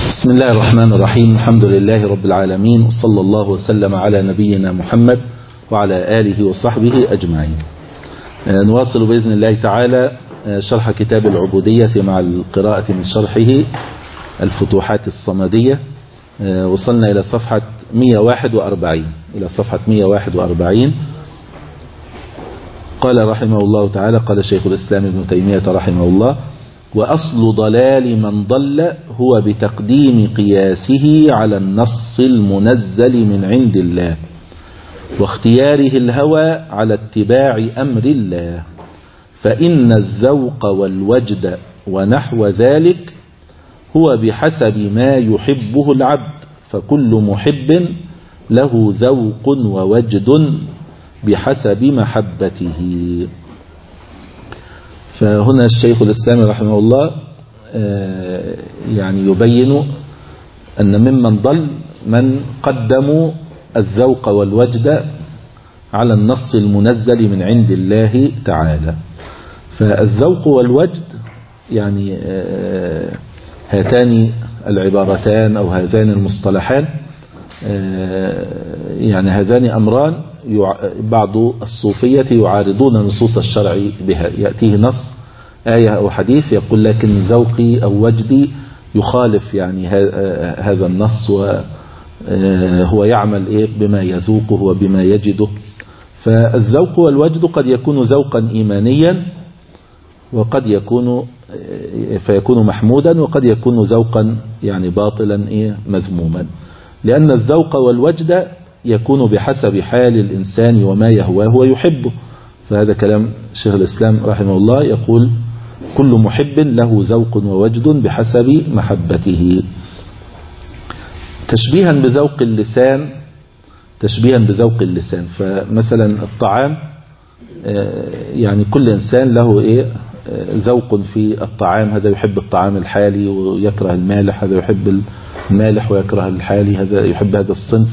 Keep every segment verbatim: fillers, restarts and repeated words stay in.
بسم الله الرحمن الرحيم. الحمد لله رب العالمين، وصلى الله وسلم على نبينا محمد وعلى آله وصحبه أجمعين. نواصل بإذن الله تعالى شرح كتاب العبودية مع القراءة من شرحه الفتوحات الصمدية. وصلنا إلى صفحة مئة وواحد وأربعين إلى صفحة مئة وواحد وأربعين. قال رحمه الله تعالى: قال شيخ الإسلام ابن تيمية رحمه الله: وأصل ضلال من ضل هو بتقديم قياسه على النص المنزل من عند الله، واختياره الهوى على اتباع أمر الله، فإن الذوق والوجد ونحو ذلك هو بحسب ما يحبه العبد، فكل محب له ذوق ووجد بحسب محبته. فهنا الشيخ الإسلام رحمه الله يعني يبين أن ممن ضل من قدموا الذوق والوجد على النص المنزل من عند الله تعالى. فالذوق والوجد يعني هاتان العبارتان أو هذان المصطلحان يعني هذان أمران بعض الصوفية يعارضون نصوص الشرع بها. يأتيه نص آية أو حديث يقول لكن ذوقي أو وجدي يخالف يعني هذا النص، وهو يعمل إيه بما يذوقه وبما يجده. فالذوق والوجد قد يكون ذوقا إيمانيا، وقد يكون فيكون محمودا، وقد يكون ذوقا يعني باطلا إيه مذموما، لأن الذوق والوجد يكون بحسب حال الإنسان وما يهواه ويحبه. فهذا كلام شيخ الإسلام رحمه الله، يقول: كل محب له ذوق ووجد بحسب محبته. تشبيها بذوق اللسان تشبيها بذوق اللسان فمثلا الطعام، يعني كل إنسان له إيه ذوق في الطعام. هذا يحب الطعام الحالي ويكره المالح، هذا يحب المالح ويكره الحالي، هذا يحب هذا الصنف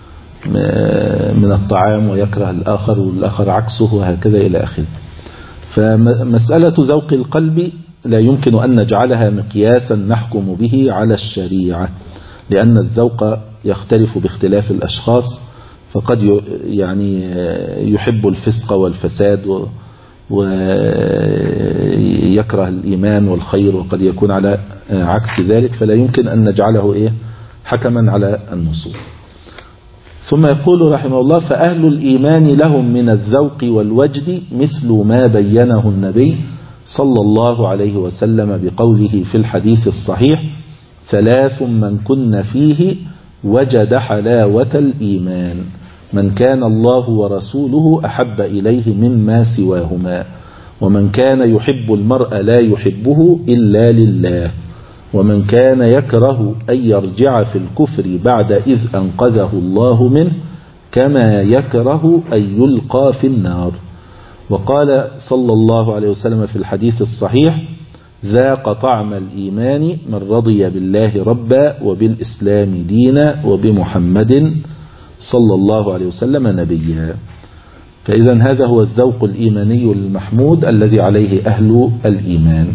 من الطعام ويكره الآخر، والآخر عكسه، وهكذا إلى آخره. فمسألة ذوق القلب لا يمكن أن نجعلها مقياسا نحكم به على الشريعة، لأن الذوق يختلف باختلاف الأشخاص، فقد يعني يحب الفسق والفساد ويكره الإيمان والخير، وقد يكون على عكس ذلك، فلا يمكن أن نجعله إيه حكما على النصوص. ثم يقول رحمه الله: فأهل الإيمان لهم من الذوق والوجد مثل ما بينه النبي صلى الله عليه وسلم بقوله في الحديث الصحيح: ثلاث من كن فيه وجد حلاوة الإيمان، من كان الله ورسوله أحب إليه مما سواهما، ومن كان يحب المرء لا يحبه إلا لله، ومن كان يكره أن يرجع في الكفر بعد إذ أنقذه الله منه، كما يكره أن يلقى في النار. وقال صلى الله عليه وسلم في الحديث الصحيح: ذاق طعم الإيمان من رضي بالله ربا وبالإسلام دينا وبمحمد صلى الله عليه وسلم نبيا. فإذا هذا هو الذوق الإيماني المحمود الذي عليه أهل الإيمان.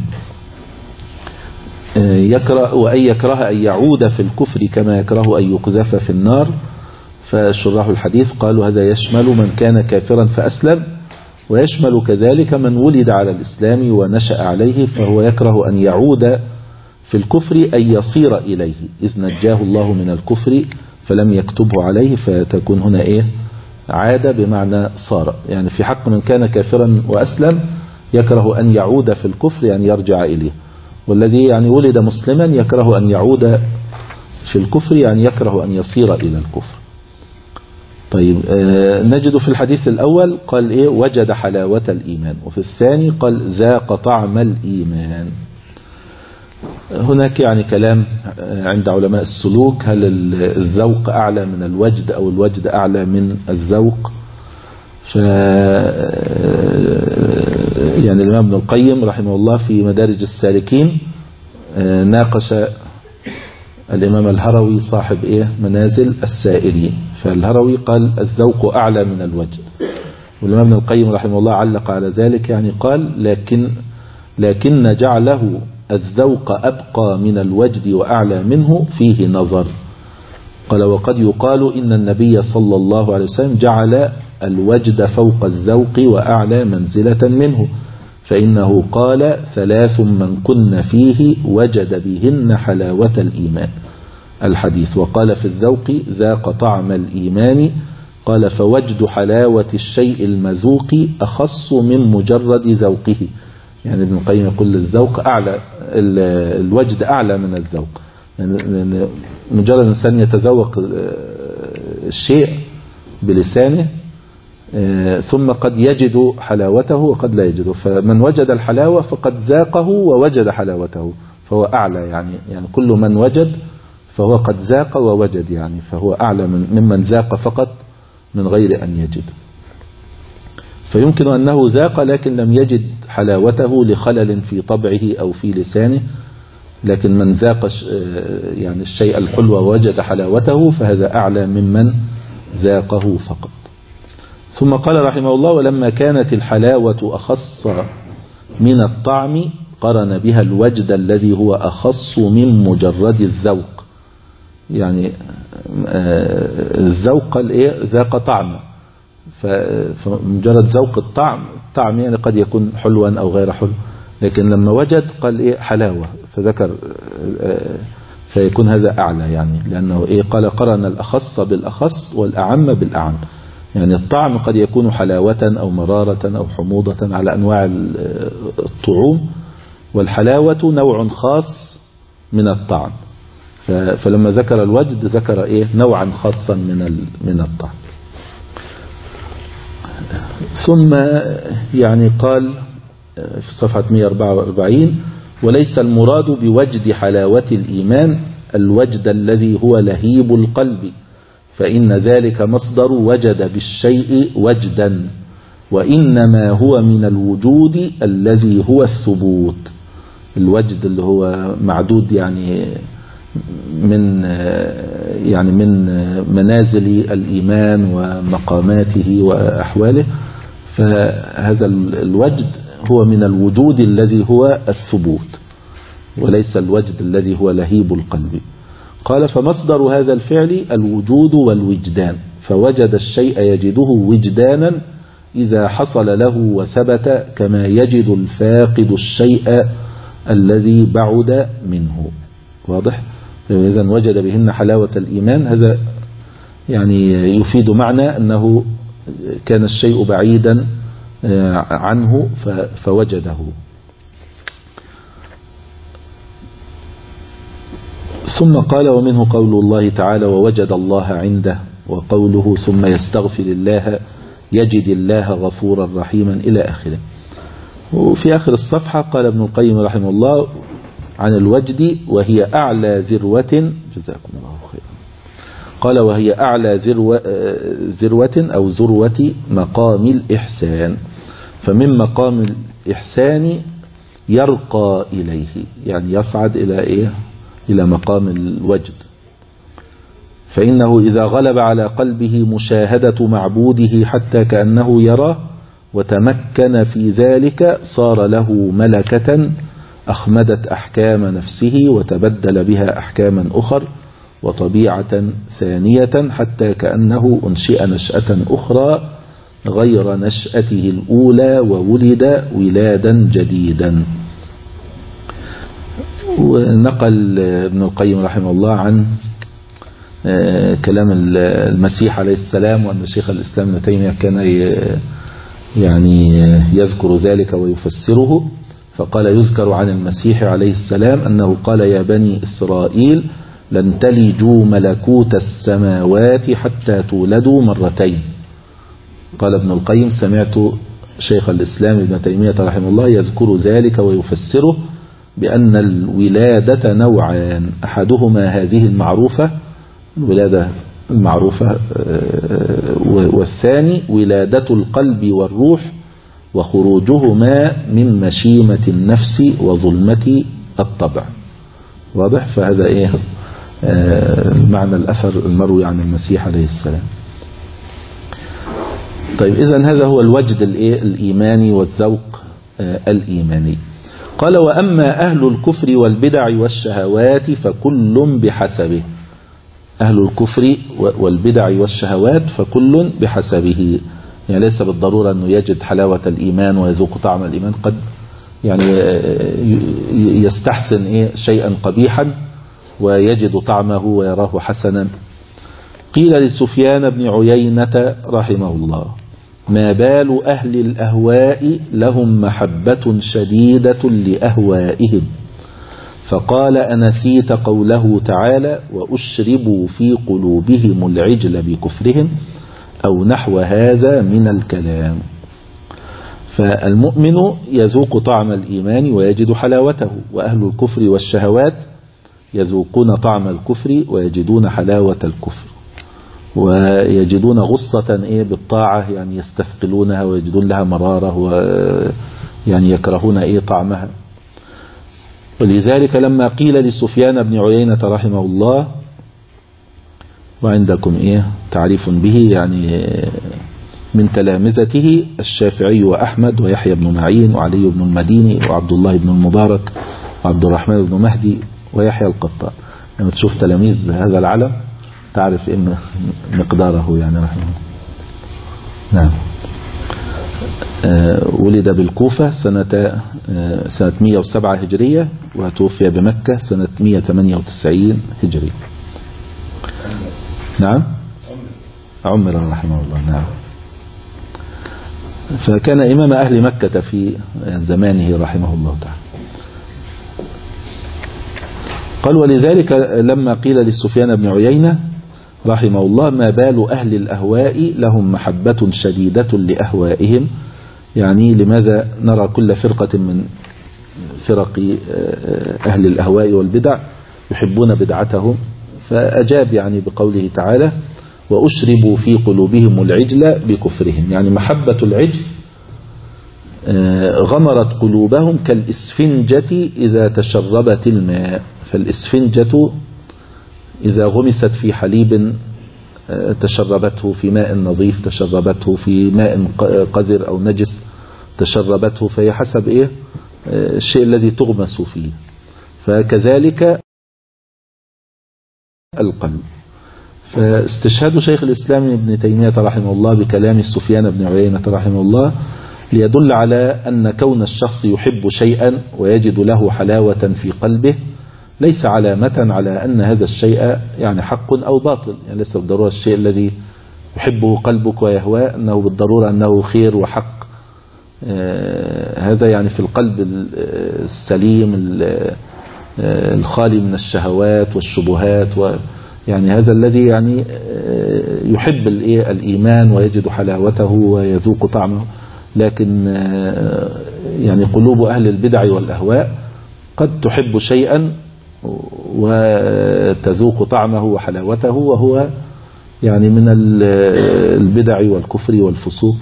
يكره وأن يكره أن يعود في الكفر كما يكره أن يقذف في النار. فشراح الحديث قالوا هذا يشمل من كان كافرا فأسلم، ويشمل كذلك من ولد على الإسلام ونشأ عليه، فهو يكره أن يعود في الكفر أن يصير إليه، إذ نجاه الله من الكفر فلم يكتبه عليه، فتكون هنا إيه عاد بمعنى صار. يعني في حق من كان كافرا وأسلم يكره أن يعود في الكفر يعني يرجع إليه، والذي يعني ولد مسلما يكره أن يعود في الكفر يعني يكره أن يصير إلى الكفر. طيب آه نجد في الحديث الأول قال إيه وجد حلاوة الإيمان، وفي الثاني قال ذاق طعم الإيمان. هناك يعني كلام عند علماء السلوك، هل الذوق أعلى من الوجد أو الوجد أعلى من الذوق؟ ف يعني الإمام ابن القيم رحمه الله في مدارج السالكين ناقش الإمام الهروي صاحب إيه منازل السائرين، فالهروي قال الذوق أعلى من الوجد، والإمام ابن القيم رحمه الله علق على ذلك، يعني قال لكن لكن جعله الذوق أبقى من الوجد وأعلى منه فيه نظر. قال وقد يقال إن النبي صلى الله عليه وسلم جعل الوجد فوق الذوق وأعلى منزلة منه، فإنه قال ثلاث من كن فيه وجد بهن حلاوة الإيمان الحديث. وقال في الذوق ذاق طعم الإيمان. قال فوجد حلاوة الشيء المذوق أخص من مجرد ذوقه. يعني ابن القيم يقول الذوق أعلى، الوجد أعلى من الذوق، يعني مجرد إنسان يتذوق الشيء بلسانه ثم قد يجد حلاوته وقد لا يجده، فمن وجد الحلاوة فقد ذاقه ووجد حلاوته فهو أعلى. يعني يعني كل من وجد فهو قد ذاق ووجد، يعني فهو أعلى من ممن ذاق فقط من غير أن يجد. فيمكن أنه ذاق لكن لم يجد حلاوته لخلل في طبعه أو في لسانه، لكن من ذاق يعني الشيء الحلو ووجد حلاوته فهذا أعلى ممن ذاقه فقط. ثم قال رحمه الله ولما كانت الحلاوة أخص من الطعم قرن بها الوجد الذي هو أخص من مجرد الذوق. يعني الذوق قال إيه ذاق طعم، فمجرد ذوق الطعم الطعم يعني قد يكون حلوا أو غير حلو، لكن لما وجد قال إيه حلاوة فذكر، فيكون هذا أعلى يعني لأنه إيه قال قرن الأخص بالأخص والأعم بالأعم. يعني الطعم قد يكون حلاوة أو مرارة أو حموضة على أنواع الطعوم، والحلاوة نوع خاص من الطعم، فلما ذكر الوجد ذكر إيه نوعا خاصا من من الطعم. ثم يعني قال في صفحة مئة وأربعة وأربعين وليس المراد بوجد حلاوة الإيمان الوجد الذي هو لهيب القلب، فإن ذلك مصدر وجد بالشيء وجدا، وإنما هو من الوجود الذي هو الثبوت. الوجد اللي هو معدود يعني من يعني من منازل الإيمان ومقاماته وأحواله، فهذا الوجد هو من الوجود الذي هو الثبوت وليس الوجد الذي هو لهيب القلب. قال فمصدر هذا الفعل الوجود والوجدان، فوجد الشيء يجده وجدانا إذا حصل له وثبت كما يجد الفاقد الشيء الذي بعد منه. واضح؟ إذا وجد بهن حلاوة الإيمان هذا يعني يفيد معنى أنه كان الشيء بعيدا عنه فوجده. ثم قال ومنه قول الله تعالى ووجد الله عنده، وقوله ثم يستغفر الله يجد الله غفورا رحيما إلى آخره. وفي آخر الصفحة قال ابن القيم رحمه الله عن الوجد وهي أعلى ذروة، جزاكم الله خيرا، قال وهي أعلى ذروة, ذروة أو ذروة مقام الإحسان، فمن مقام الإحسان يرقى إليه، يعني يصعد إلى إيه إلى مقام الوجد. فإنه إذا غلب على قلبه مشاهدة معبوده حتى كأنه يراه وتمكن في ذلك صار له ملكة أخمدت أحكام نفسه وتبدل بها أحكاما أخر وطبيعة ثانية حتى كأنه أنشئ نشأة أخرى غير نشأته الأولى وولد ولادا جديدا. ونقل ابن القيم رحمه الله عن كلام المسيح عليه السلام، وأن شيخ الإسلام ابن تيمية كان يعني يذكر ذلك ويفسره، فقال يذكر عن المسيح عليه السلام أنه قال يا بني إسرائيل لن تلجوا ملكوت السماوات حتى تولدوا مرتين. قال ابن القيم سمعت شيخ الإسلام ابن تيمية رحمه الله يذكر ذلك ويفسره بأن الولادة نوعان، أحدهما هذه المعروفة الولادة المعروفة، والثاني ولادة القلب والروح وخروجهما من مشيمة النفس وظلمة الطبع. واضح؟ فهذا إيه معنى الأثر المروي عن المسيح عليه السلام. طيب إذن هذا هو الوجد الإيماني والذوق الإيماني. قال وأما أهل الكفر والبدع والشهوات فكل بحسبه. أهل الكفر والبدع والشهوات فكل بحسبه، يعني ليس بالضرورة أنه يجد حلاوة الإيمان ويذوق طعم الإيمان، قد يعني يستحسن إيه شيئا قبيحا ويجد طعمه ويراه حسنا. قيل لسفيان بن عيينة رحمه الله ما بال أهل الأهواء لهم محبة شديدة لأهوائهم؟ فقال أنسيت قوله تعالى وأشربوا في قلوبهم العجل بكفرهم أو نحو هذا من الكلام. فالمؤمن يذوق طعم الإيمان ويجد حلاوته، وأهل الكفر والشهوات يذوقون طعم الكفر ويجدون حلاوة الكفر، ويجدون غصة إيه بالطاعة، يعني يستثقلونها ويجدون لها مرارة ويعني يكرهون إيه طعمها. ولذلك لما قيل لسفيان بن عيينة رحمه الله، وعندكم إيه تعريف به، يعني من تلامذته الشافعي وأحمد ويحيى بن معين وعلي بن المديني وعبد الله بن المبارك وعبد الرحمن بن مهدي ويحيى القطان. لما تشوف تلاميذ هذا العلم تعرف إن مقداره يعني رحمه الله. نعم. ولد بالكوفة سنة سنة مئة وسبعة هجرية، وتوفي بمكة سنة مئة وثمانية وتسعين هجرية. نعم عمر رحمه الله. نعم. فكان إمام أهل مكة في زمانه رحمه الله تعالى. قال ولذلك لما قيل لسفيان بن عيينة رحمه الله ما بال أهل الأهواء لهم محبة شديدة لأهوائهم، يعني لماذا نرى كل فرقة من فرق أهل الأهواء والبدع يحبون بدعتهم؟ فأجاب يعني بقوله تعالى وأشربوا في قلوبهم العجل بكفرهم، يعني محبة العجل غمرت قلوبهم كالإسفنجة إذا تشربت الماء. فالإسفنجة إذا غمست في حليب تشربته، في ماء نظيف تشربته، في ماء قذر أو نجس تشربته، فهي حسب إيه الشيء الذي تغمس فيه. فكذلك القلب. فاستشهاد شيخ الإسلام ابن تيمية رحمه الله بكلام سفيان بن عيينة رحمه الله ليدل على أن كون الشخص يحب شيئا ويجد له حلاوة في قلبه ليس علامة على أن هذا الشيء يعني حق أو باطل، يعني ليس بالضرورة الشيء الذي يحبه قلبك ويهواه أنه بالضرورة أنه خير وحق. آه هذا يعني في القلب السليم الخالي من الشهوات والشبهات، ويعني هذا الذي يعني يحب الإيمان ويجد حلاوته ويذوق طعمه. لكن يعني قلوب أهل البدع والأهواء قد تحب شيئا وتذوق طعمه وحلاوته وهو يعني من البدع والكفر والفسوق.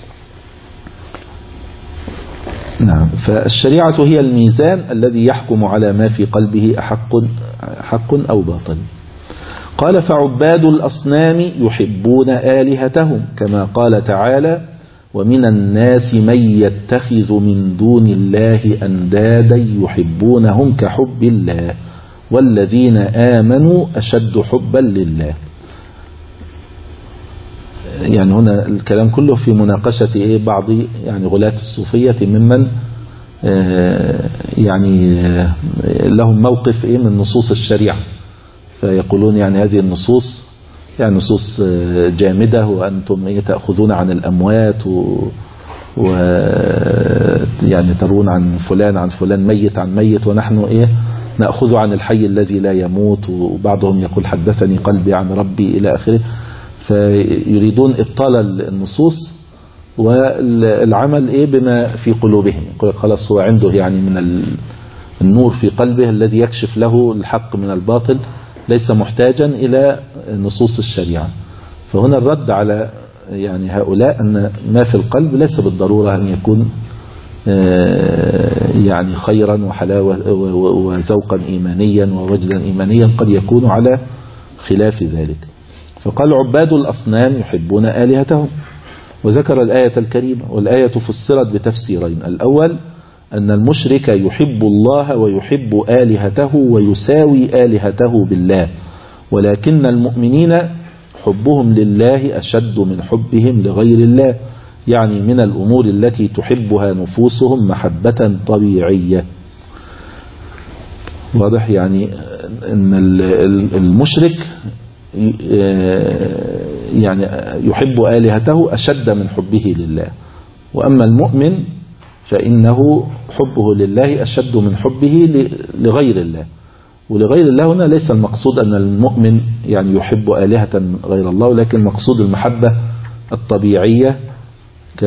نعم. فالشريعة هي الميزان الذي يحكم على ما في قلبه أحق حق أو باطل. قال فعباد الأصنام يحبون آلهتهم كما قال تعالى ومن الناس من يتخذ من دون الله أندادا يحبونهم كحب الله والذين آمنوا أشد حبا لله. يعني هنا الكلام كله في مناقشة إيه بعض يعني غلاة الصوفية ممن يعني لهم موقف إيه من نصوص الشريعة، فيقولون يعني هذه النصوص يعني نصوص جامدة وأنتم إيه تأخذون عن الأموات و يعني ترون عن فلان عن فلان ميت عن ميت، ونحن إيه نأخذ عن الحي الذي لا يموت، وبعضهم يقول حدثني قلبي عن ربي إلى آخره. فيريدون إبطال النصوص والعمل إيه بما في قلوبهم. يقول خلاص هو عنده يعني من النور في قلبه الذي يكشف له الحق من الباطل، ليس محتاجا إلى نصوص الشريعة. فهنا الرد على يعني هؤلاء أن ما في القلب ليس بالضرورة أن يكون يعني خيرا وحلاوة وذوقا إيمانيا ووجدا إيمانيا، قد يكون على خلاف ذلك. فقال عباد الأصنام يحبون آلهتهم، وذكر الآية الكريمة، والآية فسرت بتفسيرين. الأول أن المشرك يحب الله ويحب آلهته ويساوي آلهته بالله، ولكن المؤمنين حبهم لله أشد من حبهم لغير الله، يعني من الأمور التي تحبها نفوسهم محبة طبيعية. واضح؟ يعني أن المشرك يعني يحب آلهته أشد من حبه لله، وأما المؤمن فإنه حبه لله أشد من حبه لغير الله. ولغير الله هنا ليس المقصود أن المؤمن يعني يحب آلهة غير الله، ولكن المقصود المحبة الطبيعية ك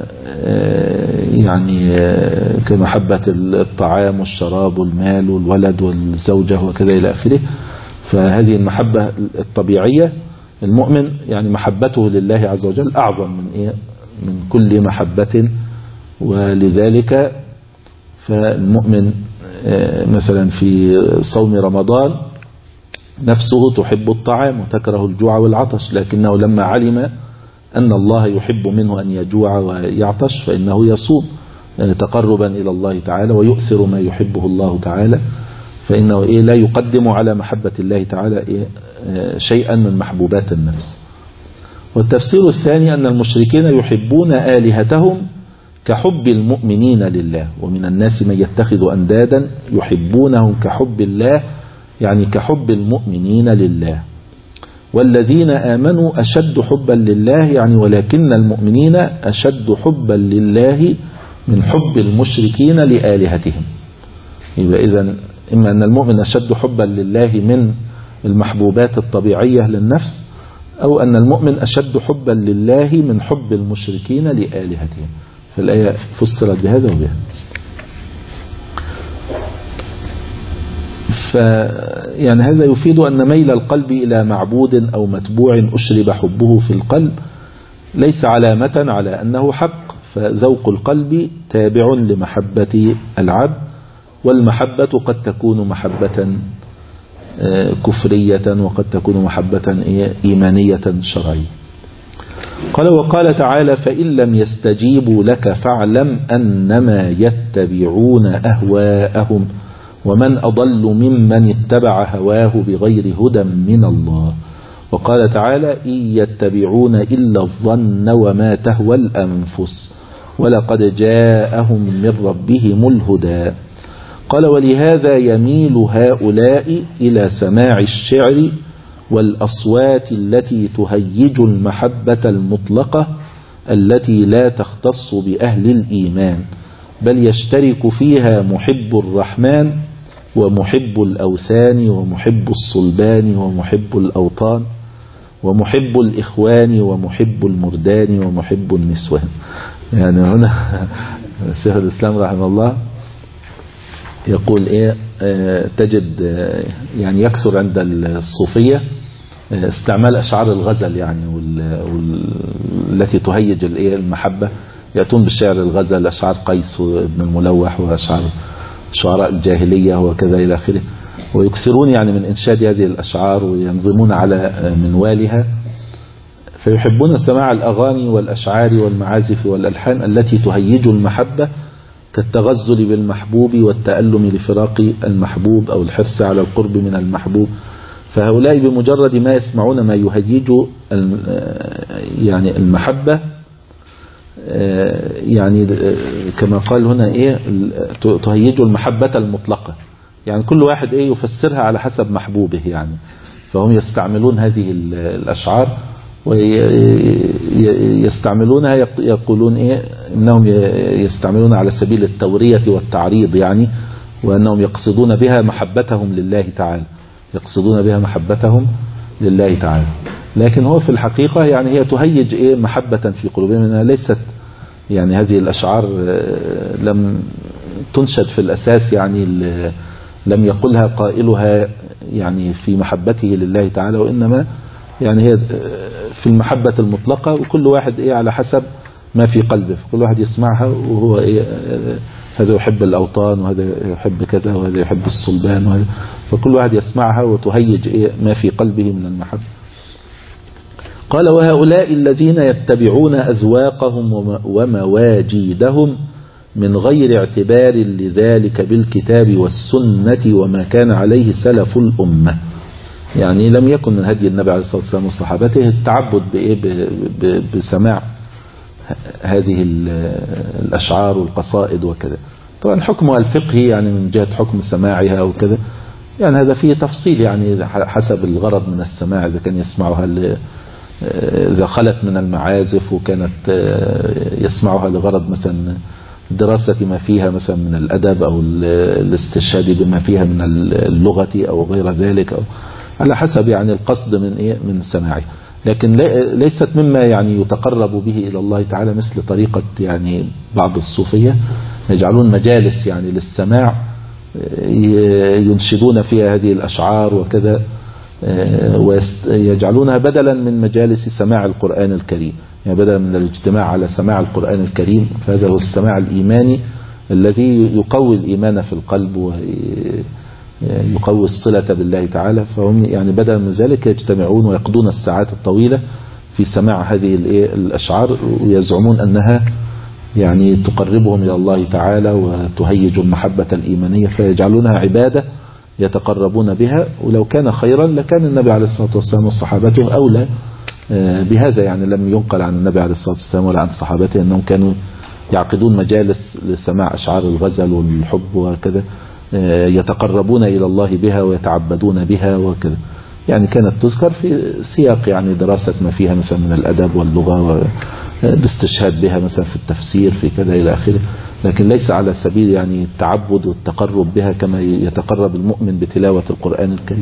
يعني كمحبة الطعام والشراب والمال والولد والزوجة وكذا إلى آخره. فهذه المحبة الطبيعية المؤمن يعني محبته لله عز وجل أعظم من إيه؟ من كل محبة. ولذلك فالمؤمن مثلا في صوم رمضان نفسه تحب الطعام وتكره الجوع والعطش، لكنه لما علم أن الله يحب منه أن يجوع ويعطش فإنه يصوم تقربا إلى الله تعالى ويؤثر ما يحبه الله تعالى، فإنه إيه لا يقدم على محبة الله تعالى إيه شيئا من محبوبات النفس. والتفسير الثاني أن المشركين يحبون آلهتهم كحب المؤمنين لله، ومن الناس من يتخذ أندادا يحبونهم كحب الله، يعني كحب المؤمنين لله. والذين آمنوا أشد حبا لله، يعني ولكن المؤمنين أشد حبا لله من حب المشركين لآلهتهم. يبقى إذن إما أن المؤمن أشد حبا لله من المحبوبات الطبيعية للنفس، أو أن المؤمن أشد حبا لله من حب المشركين لآلهتهم. فالآية فسرت بهذا وبهذا. فيعني هذا يفيد أن ميل القلب إلى معبود أو متبوع أشرب حبه في القلب ليس علامة على أنه حق، فذوق القلب تابع لمحبة العبد، والمحبة قد تكون محبة كفرية وقد تكون محبة إيمانية شرعية. قال وقال تعالى فإن لم يستجيبوا لك فاعلم أنما يتبعون أهواءهم ومن أضل ممن اتبع هواه بغير هدى من الله. وقال تعالى إن يتبعون إلا الظن وما تهوى الأنفس ولقد جاءهم من ربهم الهدى. قال ولهذا يميل هؤلاء إلى سماع الشعر والأصوات التي تهيج المحبة المطلقة التي لا تختص بأهل الإيمان، بل يشترك فيها محب الرحمن ومحب الأوثان ومحب الصلبان ومحب الأوطان ومحب الإخوان ومحب المردان ومحب النسوان. يعني هنا شيخ الإسلام رحمه الله يقول إيه اه تجد اه يعني يكثر عند الصوفية اه استعمال أشعار الغزل يعني والتي تهيج المحبة، يأتون بالشعر الغزل أشعار قيس بن الملوح وأشعار شعراء الجاهلية وكذا إلى آخره، ويكثرون يعني من إنشاد هذه الأشعار وينظمون على منوالها، فيحبون سماع الأغاني والأشعار والمعازف والألحان التي تهيج المحبة كالتغزل بالمحبوب والتألم لفراق المحبوب أو الحرص على القرب من المحبوب. فهؤلاء بمجرد ما يسمعون ما يهيج يعني المحبة يعني كما قال هنا إيه تهيج المحبة المطلقة، يعني كل واحد إيه يفسرها على حسب محبوبه يعني، فهم يستعملون هذه الأشعار ويستعملونها يقولون إيه إنهم يستعملون على سبيل التورية والتعريض يعني، وأنهم يقصدون بها محبتهم لله تعالى، يقصدون بها محبتهم لله تعالى، لكن هو في الحقيقة يعني هي تهيج إيه محبة في قلوبهم، إنها ليست يعني هذه الأشعار لم تنشد في الأساس يعني لم يقلها قائلها يعني في محبته لله تعالى، وإنما يعني هي في المحبة المطلقة، وكل واحد إيه على حسب ما في قلبه، كل واحد يسمعها وهو إيه هذا يحب الأوطان وهذا يحب كذا وهذا يحب الصلبان وهذا، فكل واحد يسمعها وتهيج إيه ما في قلبه من المحبة. قال وهؤلاء الذين يتبعون أزواقهم ومواجيدهم من غير اعتبار لذلك بالكتاب والسنة وما كان عليه سلف الأمة. يعني لم يكن من هدي النبي عليه الصلاة والسلام وصحابته التعبد بإيه بسماع هذه الأشعار والقصائد وكذا. طبعا حكمها الفقهي يعني من جهة حكم سماعها وكذا، يعني هذا فيه تفصيل يعني حسب الغرض من السماع، إذا كان يسمعها إذا خلت من المعازف وكانت يسمعها لغرض مثلا دراسة ما فيها مثلا من الأدب أو الاستشهاد بما فيها من اللغة أو غير ذلك، أو على حسب يعني القصد من إيه من سماعه. لكن ليست مما يعني يتقرب به إلى الله تعالى مثل طريقة يعني بعض الصوفية يجعلون مجالس يعني للسماع ينشدون فيها هذه الأشعار وكذا، ويجعلونها بدلا من مجالس سماع القرآن الكريم، يعني بدلا من الاجتماع على سماع القرآن الكريم. فهذا هو السماع الإيماني الذي يقوي الإيمان في القلب ويقوي الصلة بالله تعالى. فهم يعني بدلا من ذلك يجتمعون ويقضون الساعات الطويلة في سماع هذه الأشعار، ويزعمون أنها يعني تقربهم إلى الله تعالى وتهيج المحبة الإيمانية، فيجعلونها عبادة يتقربون بها. ولو كان خيرا لكان النبي عليه الصلاة والسلام وصحابته أولى بهذا. يعني لم ينقل عن النبي عليه الصلاة والسلام ولا عن صحابته أنهم كانوا يعقدون مجالس لسماع أشعار الغزل والحب وكذا يتقربون إلى الله بها ويتعبدون بها وكذا. يعني كانت تذكر في سياق يعني دراسة ما فيها مثلا من الأدب واللغة والاستشهاد بها مثلا في التفسير في كذا إلى آخره، لكن ليس على سبيل يعني التعبد والتقرب بها كما يتقرب المؤمن بتلاوة القرآن الكريم.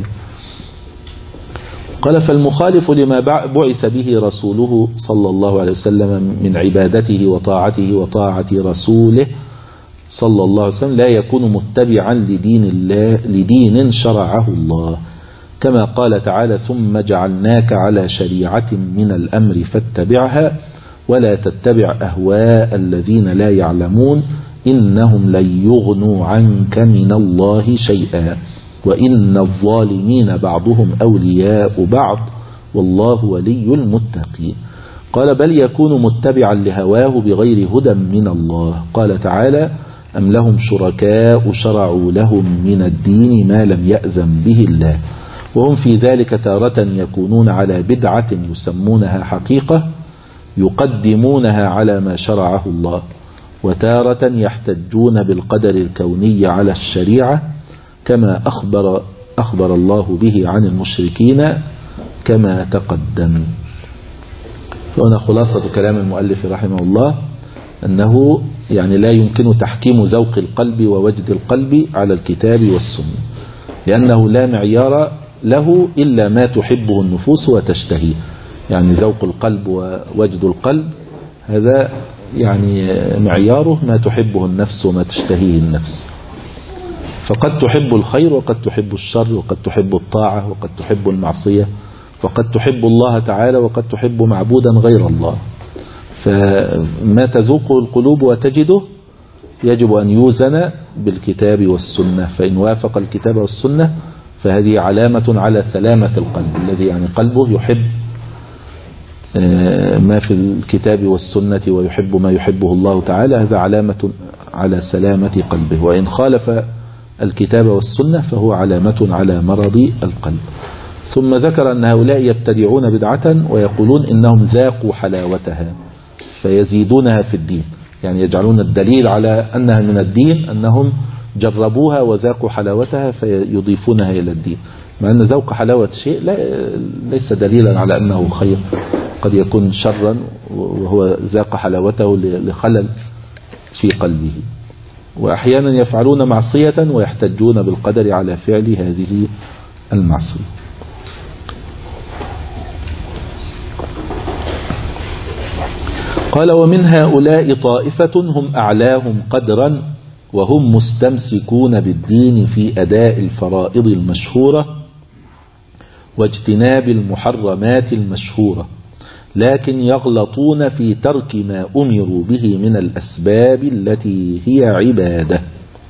قال: فالمخالف لما بعث به رسوله صلى الله عليه وسلم من عبادته وطاعته وطاعة رسوله صلى الله عليه وسلم لا يكون متبعا لدين الله لدين شرعه الله، كما قال تعالى: ثم جعلناك على شريعة من الأمر فاتبعها ولا تتبع أهواء الذين لا يعلمون إنهم لن يغنوا عنك من الله شيئا وإن الظالمين بعضهم أولياء بعض والله ولي المتقين. قال: بل يكون متبعا لهواه بغير هدى من الله. قال تعالى: أم لهم شركاء شرعوا لهم من الدين ما لم يأذن به الله وهم في ذلك تارة يكونون على بدعة يسمونها حقيقة يقدمونها على ما شرعه الله، وتارة يحتجون بالقدر الكوني على الشريعة كما أخبر, أخبر الله به عن المشركين كما تقدم. فهنا خلاصة كلام المؤلف رحمه الله أنه يعني لا يمكن تحكيم ذوق القلب ووجد القلب على الكتاب والسنة، لأنه لا معيار له إلا ما تحبه النفوس وتشتهيه. يعني ذوق القلب ووجد القلب هذا يعني معياره ما تحبه النفس وما تشتهيه النفس. فقد تحب الخير وقد تحب الشر وقد تحب الطاعة وقد تحب المعصية وقد تحب الله تعالى وقد تحب معبودا غير الله. فما تذوقه القلوب وتجده يجب أن يوزن بالكتاب والسنة، فإن وافق الكتاب والسنة فهذه علامة على سلامة القلب، الذي يعني قلبه يحب ما في الكتاب والسنة ويحب ما يحبه الله تعالى، هذا علامة على سلامة قلبه. وإن خالف الكتاب والسنة فهو علامة على مرض القلب. ثم ذكر أن هؤلاء يبتدعون بدعة ويقولون إنهم ذاقوا حلاوتها فيزيدونها في الدين، يعني يجعلون الدليل على أنها من الدين أنهم جربوها وذاقوا حلاوتها فيضيفونها إلى الدين، مع أن ذوق حلاوة شيء لا ليس دليلا على أنه خير، قد يكون شرا وهو ذاق حلاوته لخلل في قلبه. وأحيانا يفعلون معصية ويحتجون بالقدر على فعل هذه المعصية. قال: ومن هؤلاء طائفة هم أعلاهم قدرا وهم مستمسكون بالدين في أداء الفرائض المشهورة واجتناب المحرمات المشهورة، لكن يغلطون في ترك ما أمروا به من الأسباب التي هي عبادة.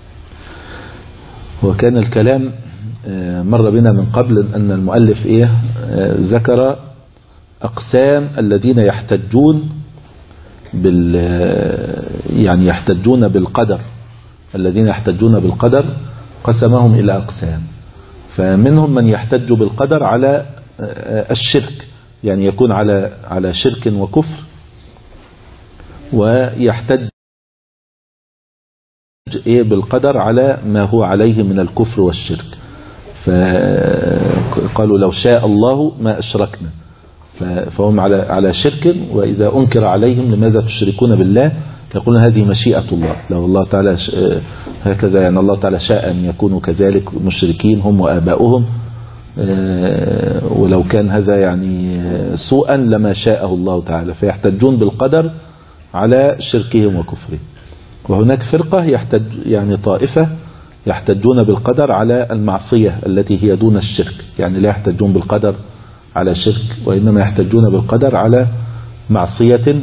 وكان الكلام مر بنا من قبل أن المؤلف إيه ذكر أقسام الذين يحتجون بال يعني يحتجون بالقدر، الذين يحتجون بالقدر قسمهم إلى أقسام. فمنهم من يحتج بالقدر على الشرك، يعني يكون على على شرك وكفر، ويحتج بالقدر على ما هو عليه من الكفر والشرك. فقالوا لو شاء الله ما أشركنا، فهم على على شرك، وإذا أنكر عليهم لماذا تشركون بالله يقولون هذه مشيئة الله، لو الله تعالى هكذا، يعني الله تعالى شاء أن يكونوا كذلك مشركين هم وآباؤهم، ولو كان هذا يعني سوءا لما شاءه الله تعالى، فيحتجون بالقدر على شركهم وكفرهم. وهناك فرقة يحتج يعني طائفة يحتجون بالقدر على المعصية التي هي دون الشرك، يعني لا يحتجون بالقدر على شرك، وإنما يحتجون بالقدر على معصية،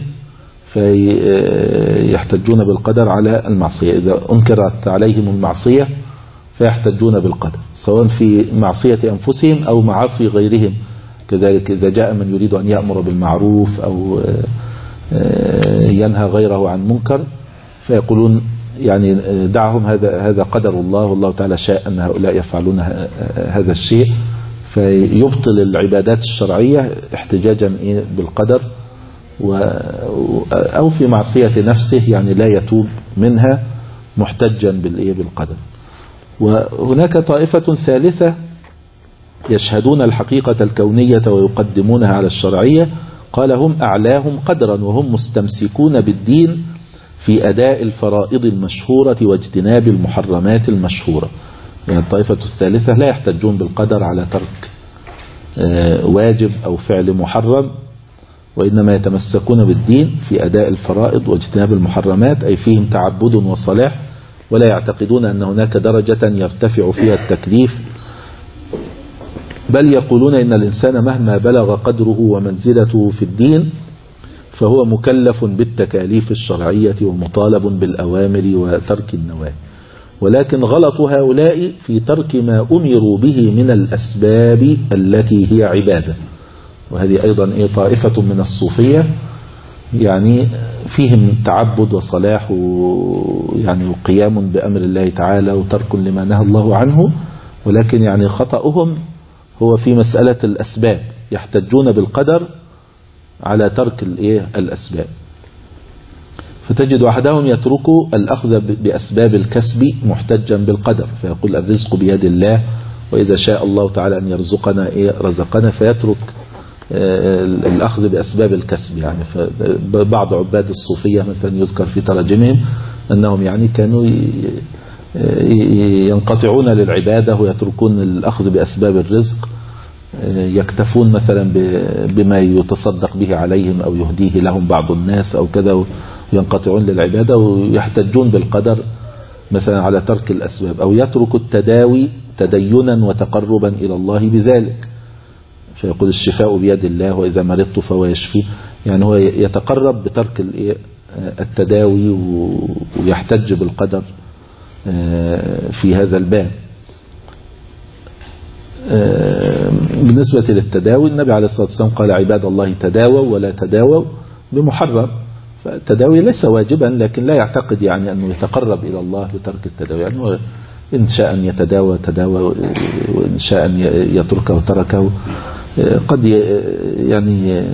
فيحتجون بالقدر على المعصية. إذا أنكرت عليهم المعصية فيحتجون بالقدر، سواء في معصية أنفسهم أو معاصي غيرهم كذلك. إذا جاء من يريد أن يأمر بالمعروف أو ينهى غيره عن منكر فيقولون يعني دعهم، هذا هذا قدر الله، والله تعالى شاء أن هؤلاء يفعلون هذا الشيء، فيبطل العبادات الشرعية احتجاجا بالقدر، أو في معصية نفسه يعني لا يتوب منها محتجا بالقدر. وهناك طائفة ثالثة يشهدون الحقيقة الكونية ويقدمونها على الشرعية، قال هم أعلاهم قدرا، وهم مستمسكون بالدين في أداء الفرائض المشهورة واجتناب المحرمات المشهورة. يعني الطائفة الثالثة لا يحتجون بالقدر على ترك واجب أو فعل محرم، وإنما يتمسكون بالدين في أداء الفرائض واجتناب المحرمات، أي فيهم تعبد وصلاح، ولا يعتقدون أن هناك درجة يرتفع فيها التكليف، بل يقولون إن الإنسان مهما بلغ قدره ومنزلته في الدين فهو مكلف بالتكاليف الشرعية ومطالب بالأوامر وترك النواهي. ولكن غلط هؤلاء في ترك ما أمروا به من الأسباب التي هي عبادة. وهذه أيضا إيه طائفة من الصوفية يعني فيهم تعبد وصلاح ويعني وقيام بأمر الله تعالى وترك لما نهى الله عنه، ولكن يعني خطأهم هو في مسألة الأسباب، يحتجون بالقدر على ترك الإيه الأسباب. فتجد أحدهم يترك الأخذ بأسباب الكسب محتجا بالقدر، فيقول الرزق بيد الله، وإذا شاء الله تعالى أن يرزقنا إيه رزقنا، فيترك الأخذ بأسباب الكسب. يعني بعض عباد الصوفية مثلا يذكر في تراجمهم أنهم يعني كانوا ينقطعون للعبادة ويتركون الأخذ بأسباب الرزق، يكتفون مثلا بما يتصدق به عليهم أو يهديه لهم بعض الناس أو كذا، وينقطعون للعبادة ويحتجون بالقدر مثلا على ترك الأسباب، أو يترك التداوي تدينا وتقربا إلى الله بذلك، فيقول الشفاء بيد الله وإذا مرضت فهو يشفي. يعني هو يتقرب بترك التداوي ويحتج بالقدر في هذا الباب. بالنسبة للتداوي النبي عليه الصلاة والسلام قال عباد الله تداووا ولا تداووا بمحرم، فالتداوي ليس واجبا، لكن لا يعتقد يعني أنه يتقرب إلى الله بترك التداوي، يعني إن شاء أن يتداوى تداوى، وإن شاء أن يتركه تركه. قد يعني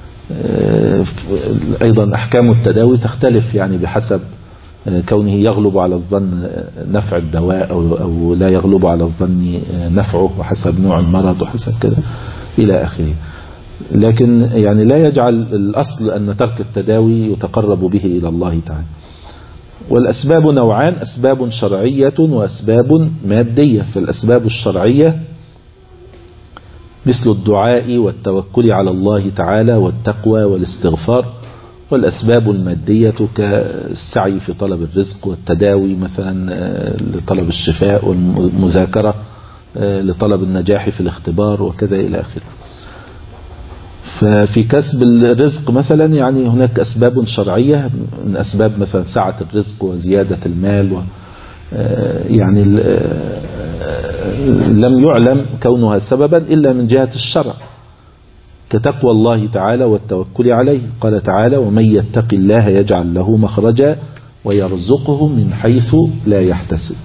أيضا أحكام التداوي تختلف يعني بحسب كونه يغلب على الظن نفع الدواء أو, أو لا يغلب على الظن نفعه، وحسب نوع المرض وحسب كذا إلى آخره. لكن يعني لا يجعل الأصل أن ترك التداوي يتقرب به إلى الله تعالى. والأسباب نوعان، أسباب شرعية وأسباب مادية. فالأسباب الشرعية مثل الدعاء والتوكل على الله تعالى والتقوى والاستغفار، والأسباب المادية كالسعي في طلب الرزق والتداوي مثلا لطلب الشفاء، والمذاكرة لطلب النجاح في الاختبار وكذا إلى آخره. ففي كسب الرزق مثلا يعني هناك أسباب شرعية، من أسباب مثلا سعة الرزق وزيادة المال، و يعني لم يعلم كونها سببا إلا من جهة الشرع، كتقوى الله تعالى والتوكل عليه. قال تعالى ومن يتق الله يجعل له مخرجا ويرزقه من حيث لا يحتسب.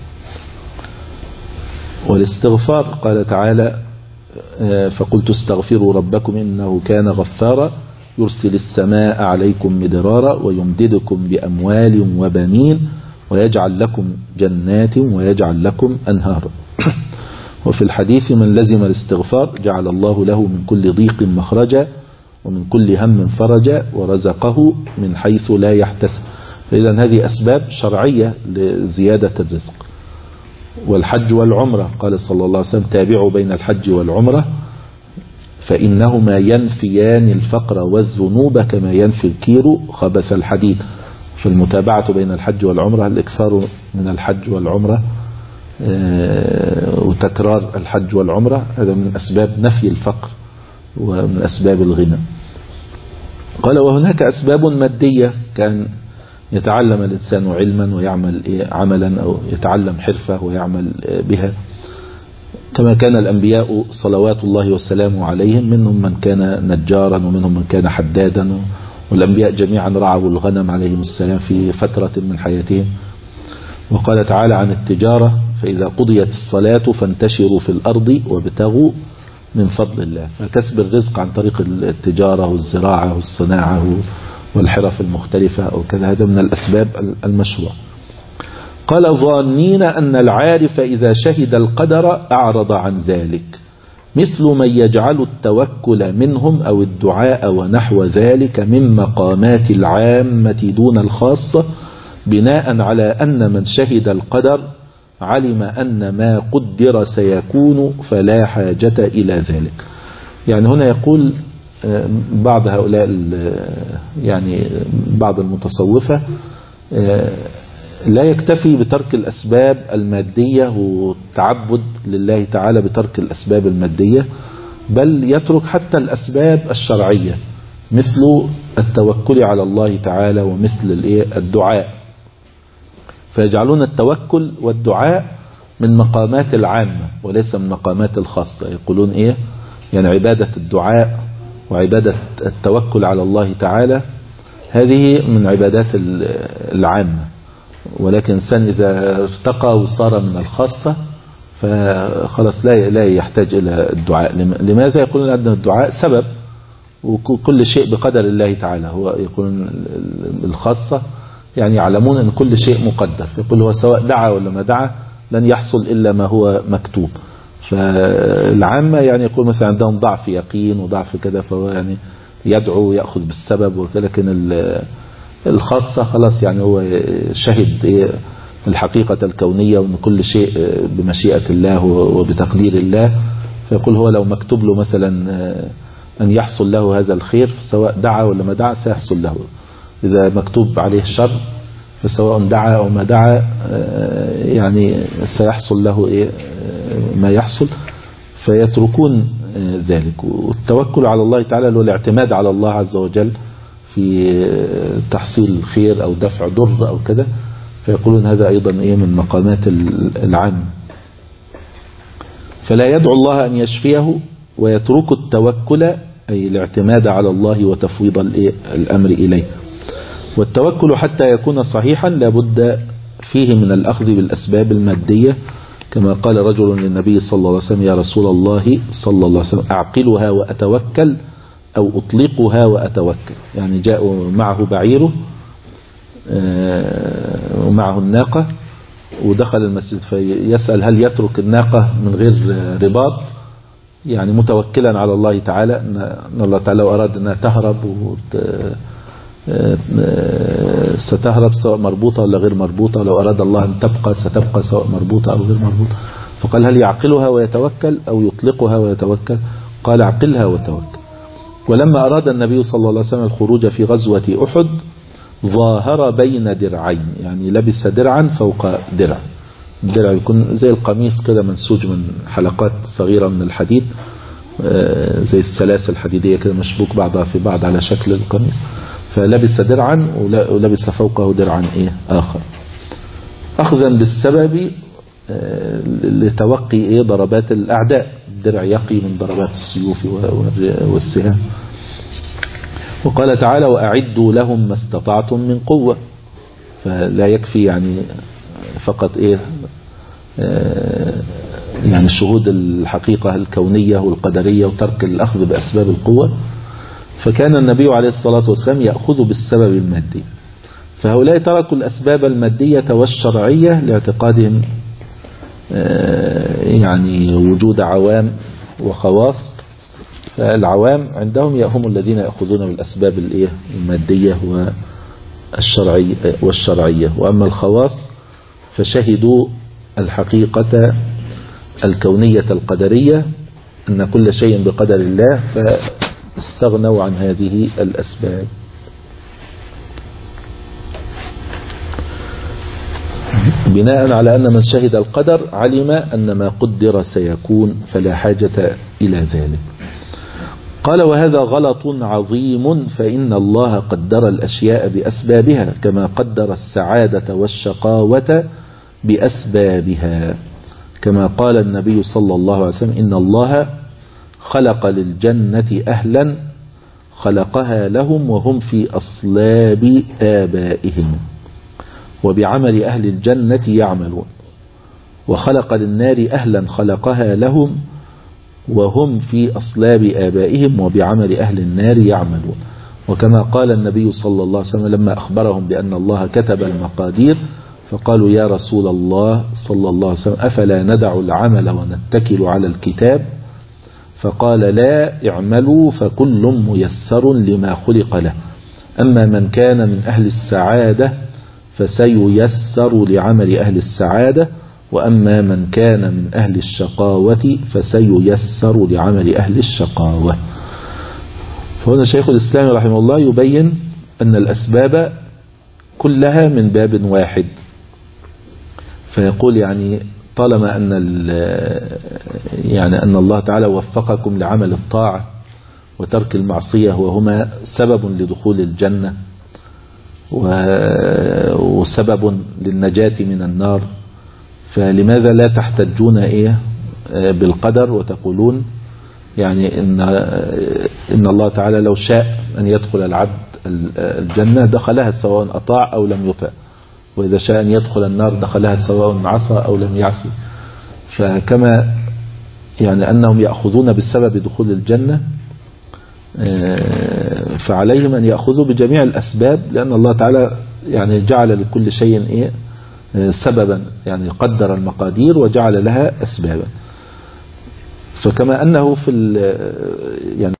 والاستغفار قال تعالى فقلت استغفروا ربكم إنه كان غفارا يرسل السماء عليكم مدرارا ويمددكم بأموال وبنين ويجعل لكم جنات ويجعل لكم أنهارا. وفي الحديث من لزم الاستغفار جعل الله له من كل ضيق مخرجا ومن كل هم فرجا ورزقه من حيث لا يحتسب. فإذا هذه أسباب شرعية لزيادة الرزق. والحج والعمرة قال صلى الله عليه وسلم تابعوا بين الحج والعمرة فإنهما ينفيان الفقر والذنوب كما ينفي الكير خبث الحديد. فالمتابعة بين الحج والعمرة الإكثار من الحج والعمرة وتكرار الحج والعمرة هذا من أسباب نفي الفقر ومن أسباب الغنى. قال وهناك أسباب مادية كان يتعلم الإنسان علما ويعمل عملا أو يتعلم حرفة ويعمل بها كما كان الأنبياء صلوات الله وسلامه عليهم منهم من كان نجارا ومنهم من كان حدادا والأنبياء جميعا رعوا الغنم عليهم السلام في فترة من حياتهم. وقال تعالى عن التجارة فإذا قضيت الصلاة فانتشروا في الأرض وابتغوا من فضل الله. فكسب الرزق عن طريق التجارة والزراعة والصناعة والحرف المختلفة أو كذا هذا من الأسباب المشروع. قال ظانين أن العارف إذا شهد القدر أعرض عن ذلك مثل من يجعل التوكل منهم أو الدعاء ونحو ذلك من مقامات العامة دون الخاصة بناء على أن من شهد القدر علم أن ما قدر سيكون فلا حاجة إلى ذلك. يعني هنا يقول بعض هؤلاء يعني بعض المتصوفة لا يكتفي بترك الأسباب المادية والتعبد لله تعالى بترك الأسباب المادية بل يترك حتى الأسباب الشرعية مثل التوكل على الله تعالى ومثل الدعاء. فيجعلون التوكل والدعاء من مقامات العامة وليس من مقامات الخاصة. يقولون إيه يعني عبادة الدعاء وعبادة التوكل على الله تعالى هذه من عبادات العامة ولكن الإنسان إذا ارتقى وصار من الخاصة فخلاص لا لا يحتاج إلى الدعاء. لماذا؟ يقولون أن الدعاء سبب وكل شيء بقدر الله تعالى. هو يقولون الخاصة يعني يعلمون أن كل شيء مقدر يقول هو سواء دعا ولا ما دعا لن يحصل إلا ما هو مكتوب. فالعامة يعني يقول مثلا عندهم ضعف يقين وضعف كذا فهو يعني يدعو يأخذ بالسبب. ولكن الخاصة خلاص يعني هو شهد الحقيقة الكونية وأن كل شيء بمشيئة الله وبتقدير الله. فيقول هو لو مكتوب له مثلا أن يحصل له هذا الخير سواء دعا ولا ما دعا سيحصل له. إذا مكتوب عليه الشر فسواء دعا أو ما دعا يعني سيحصل له ما يحصل. فيتركون ذلك. والتوكل على الله تعالى هو الاعتماد على الله عز وجل في تحصيل الخير أو دفع ضر أو كذا. فيقولون هذا أيضا إيه من مقامات العام. فلا يدعو الله أن يشفيه ويترك التوكل أي الاعتماد على الله وتفويض الأمر إليه. والتوكل حتى يكون صحيحا لابد فيه من الأخذ بالأسباب المادية كما قال رجل للنبي صلى الله عليه وسلم يا رسول الله صلى الله عليه وسلم أعقلها وأتوكل أو أطلقها وأتوكل. يعني جاء معه بعيره ومعه الناقة ودخل المسجد فيسأل هل يترك الناقة من غير رباط يعني متوكلا على الله تعالى أن الله تعالى أراد أنها تهرب ستهرب سواء مربوطة ولا غير مربوطة. لو أراد الله أن تبقى ستبقى سواء مربوطة أو غير مربوطة. فقال هل يعقلها ويتوكل أو يطلقها ويتوكل؟ قال عقلها وتوكل. ولما أراد النبي صلى الله عليه وسلم الخروج في غزوة أحد ظاهر بين درعين يعني لبس درعا فوق درع. الدرع يكون زي القميص كده منسوج من حلقات صغيرة من الحديد زي السلاسل الحديدية كده مشبوك بعضها في بعض على شكل القميص. فلبس درعا ولبس فوقه درعا إيه آخر أخذا بالسبب لتوقي إيه ضربات الأعداء. الدرع يقي من ضربات السيوف والسهام. وقال تعالى وأعدوا لهم ما استطعتم من قوة، فلا يكفي يعني فقط إيه يعني شهود الحقيقة الكونية والقدرية وترك الأخذ بأسباب القوة. فكان النبي عليه الصلاة والسلام يأخذ بالسبب المادي، فهؤلاء تركوا الأسباب المادية والشرعية لاعتقادهم يعني وجود عوام وخواص. فالعوام عندهم هم الذين يأخذون بالأسباب المادية والشرعية, والشرعية وأما الخواص فشهدوا الحقيقة الكونية القدرية أن كل شيء بقدر الله، فاستغنوا عن هذه الأسباب. بناء على أن من شهد القدر علم أن ما قدر سيكون فلا حاجة إلى ذلك. قال وهذا غلط عظيم، فإن الله قدر الأشياء بأسبابها كما قدر السعادة والشقاوة بأسبابها، كما قال النبي صلى الله عليه وسلم إن الله خلق للجنة أهلا خلقها لهم وهم في أصلاب آبائهم وبعمل أهل الجنة يعملون، وخلق للنار أهلا خلقها لهم وهم في أصلاب آبائهم وبعمل أهل النار يعملون. وكما قال النبي صلى الله عليه وسلم لما أخبرهم بأن الله كتب المقادير فقالوا يا رسول الله صلى الله عليه وسلم أفلا ندع العمل ونتكل على الكتاب؟ فقال لا، اعملوا فكل ميسر لما خلق له، أما من كان من أهل السعادة فسييسر لعمل أهل السعادة، وأما من كان من أهل الشقاوة فسييسر لعمل أهل الشقاوة. فهنا شيخ الإسلام رحمه الله يبين أن الأسباب كلها من باب واحد، فيقول يعني طالما أن يعني أن الله تعالى وفقكم لعمل الطاعة وترك المعصية وهما سبب لدخول الجنة وسبب للنجاة من النار، فلماذا لا تحتجون إيه بالقدر وتقولون يعني إن, إن الله تعالى لو شاء أن يدخل العبد الجنة دخلها سواء أطاع أو لم يطع، وإذا شاء أن يدخل النار دخلها سواء عصى أو لم يعصي. فكما يعني أنهم يأخذون بسبب دخول الجنة فعليهم أن يأخذوا بجميع الأسباب، لأن الله تعالى يعني جعل لكل شيء إيه سببا، يعني قدر المقادير وجعل لها أسبابا. فكما أنه في يعني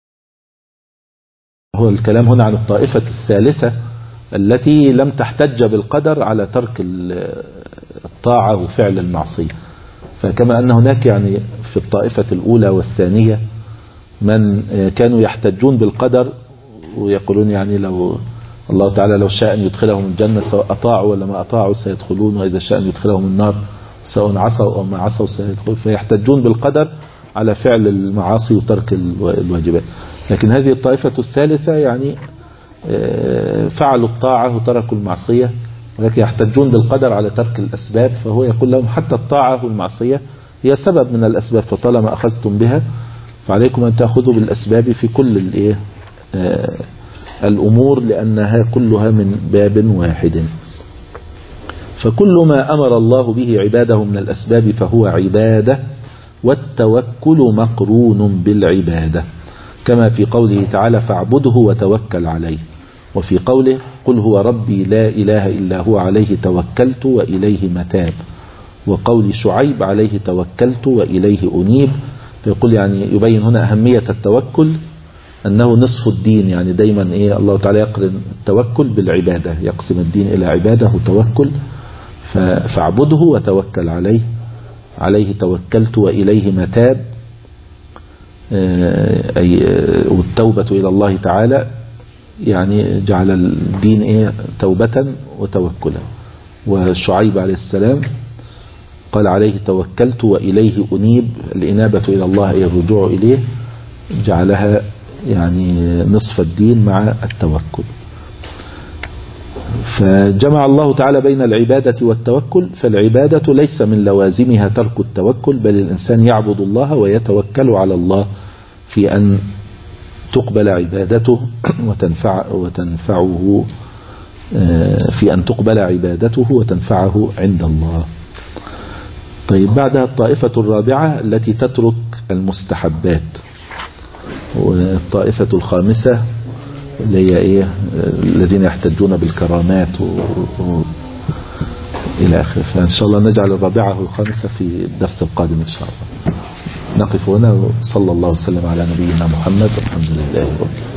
هو الكلام هنا عن الطائفة الثالثة التي لم تحتج بالقدر على ترك الطاعة وفعل المعصية، فكما أن هناك يعني في الطائفة الأولى والثانية من كانوا يحتجون بالقدر ويقولون يعني لو الله تعالى لو شاء أن يدخلهم الجنة سواء أطاعوا ولا ما أطاعوا سيدخلون، وإذا شاء أن يدخلهم النار سواء عصوا أو ما عصوا سيدخلون، فيحتجون بالقدر على فعل المعاصي وترك الواجبات. لكن هذه الطائفة الثالثة يعني فعلوا الطاعة وتركوا المعصية ولكن يحتجون بالقدر على ترك الأسباب، فهو يقول لهم حتى الطاعة والمعصية هي سبب من الأسباب، فطالما أخذتم بها فعليكم أن تأخذوا بالأسباب في كل الإيه الأمور، لأنها كلها من باب واحد. فكل ما أمر الله به عباده من الأسباب فهو عبادة، والتوكل مقرون بالعبادة، كما في قوله تعالى فاعبده وتوكل عليه، وفي قوله قل هو ربي لا إله إلا هو عليه توكلت وإليه متاب، وقول شعيب عليه توكلت وإليه أنيب. فيقول يعني يبين هنا أهمية التوكل أنه نصف الدين، يعني دايما إيه الله تعالى يقرن التوكل بالعبادة، يقسم الدين إلى عبادة وتوكل. فاعبده وتوكل عليه، عليه توكلت وإليه متاب، أي والتوبة إلى الله تعالى يعني جعل الدين إيه توبة وتوكلا. وشعيب عليه السلام قال عليه توكلت وإليه أنيب، الإنابة إلى الله أي الرجوع إليه، جعلها يعني نصف الدين مع التوكل. فجمع الله تعالى بين العبادة والتوكل، فالعبادة ليس من لوازمها ترك التوكل، بل الإنسان يعبد الله ويتوكل على الله في أن تقبل عبادته وتنفع وتنفعه في أن تقبل عبادته وتنفعه عند الله. طيب بعدها الطائفة الرابعة التي تترك المستحبات، والطائفة الخامسة اللي هي إيه الذين يحتجون بالكرامات و... و... إلى آخره. فإن شاء الله نجعل الرابعة والخامسة في الدرس القادم إن شاء الله. نقف هنا وصلى الله وسلم على نبينا محمد والحمد لله رب العالمين.